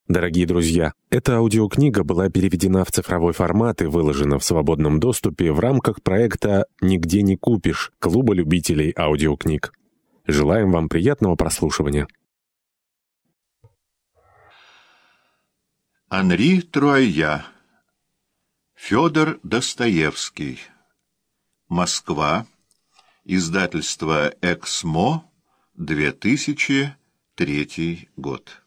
Дорогие друзья, эта аудиокнига была переведена в цифровой формат и выложена в свободном доступе в рамках проекта «Нигде не купишь» Клуба любителей аудиокниг. Желаем вам приятного прослушивания. Анри Труайя. Федор Достоевский. Москва. Издательство «Эксмо», 2003 год.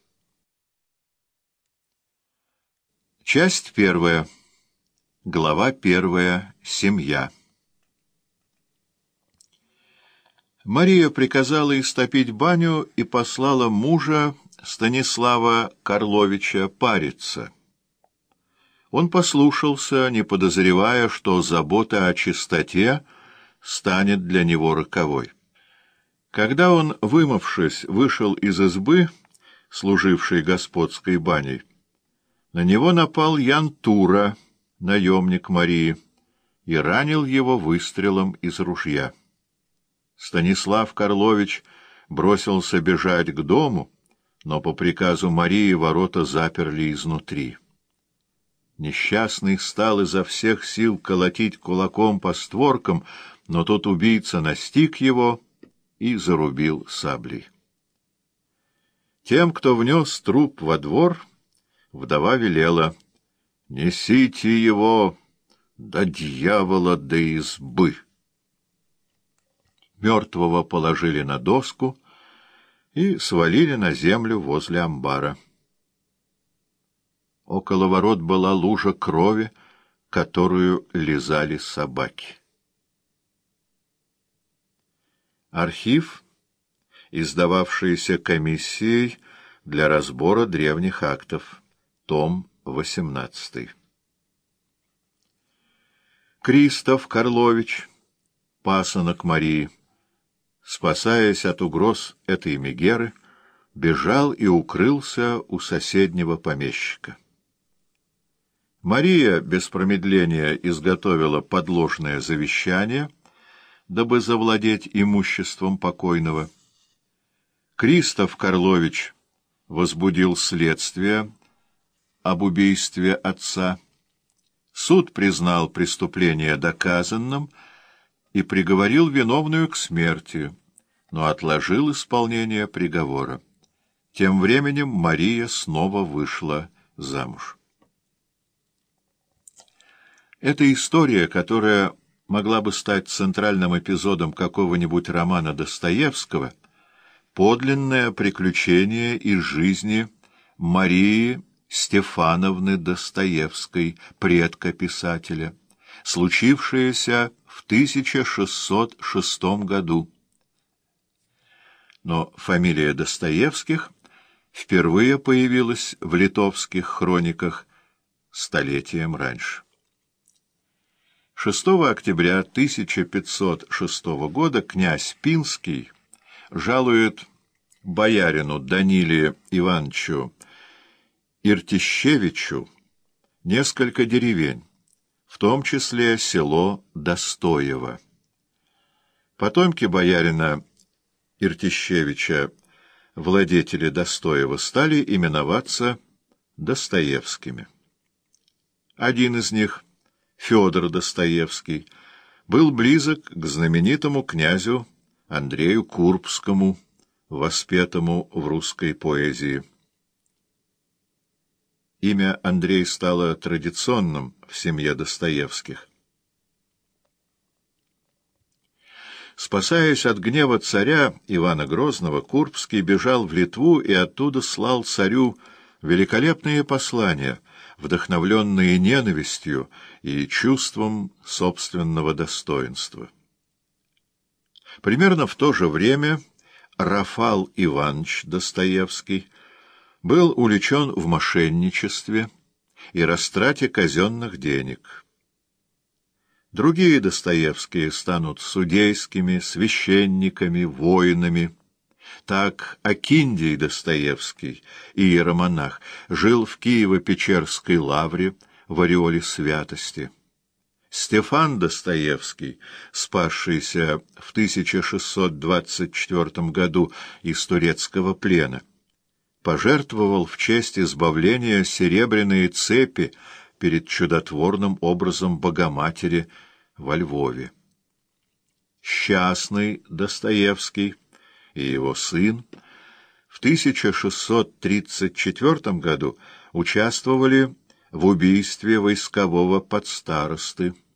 Часть первая. Глава первая. Семья. Мария приказала истопить баню и послала мужа Станислава Карловича париться. Он послушался, не подозревая, что забота о чистоте станет для него роковой. Когда он, вымывшись, вышел из избы, служившей господской баней, на него напал Ян Тура, наемник Марии, и ранил его выстрелом из ружья. Станислав Карлович бросился бежать к дому, но по приказу Марии ворота заперли изнутри. Несчастный стал изо всех сил колотить кулаком по створкам, но тот убийца настиг его и зарубил саблей. Тем, кто внес труп во двор, вдова велела: «Несите его до дьявола, до избы». Мертвого положили на доску и свалили на землю возле амбара. Около ворот была лужа крови, которую лизали собаки. Архив, издававшийся комиссией для разбора древних актов. Том 18. Кристоф Карлович, пасынок Марии, спасаясь от угроз этой мегеры, бежал и укрылся у соседнего помещика. Мария без промедления изготовила подложное завещание, дабы завладеть имуществом покойного. Кристоф Карлович возбудил следствие об убийстве отца. Суд признал преступление доказанным и приговорил виновную к смерти, но отложил исполнение приговора. Тем временем Мария снова вышла замуж. Эта история, которая могла бы стать центральным эпизодом какого-нибудь романа Достоевского, подлинное приключение из жизни Марии Стефановны Достоевской, предка писателя, случившееся в 1606 году. Но фамилия Достоевских впервые появилась в литовских хрониках столетием раньше. 6 октября 1506 года князь Пинский жалует боярину Даниле Ивановичу Иртищевичу несколько деревень, в том числе село Достоево. Потомки боярина Иртищевича, владетели Достоева, стали именоваться Достоевскими. Один из них, Федор Достоевский, был близок к знаменитому князю Андрею Курбскому, воспетому в русской поэзии. Имя Андрей стало традиционным в семье Достоевских. Спасаясь от гнева царя Ивана Грозного, Курбский бежал в Литву и оттуда слал царю великолепные послания, вдохновленные ненавистью и чувством собственного достоинства. Примерно в то же время Рафал Иванович Достоевский был увлечен в мошенничестве и растрате казенных денег. Другие Достоевские станут судейскими, священниками, воинами. Так Акиндий Достоевский, иеромонах, жил в Киево-Печерской лавре в ореоле святости. Стефан Достоевский, спасшийся в 1624 году из турецкого плена, пожертвовал в честь избавления серебряные цепи перед чудотворным образом Богоматери во Львове. Счастный Достоевский и его сын в 1634 году участвовали в убийстве войскового подстаросты.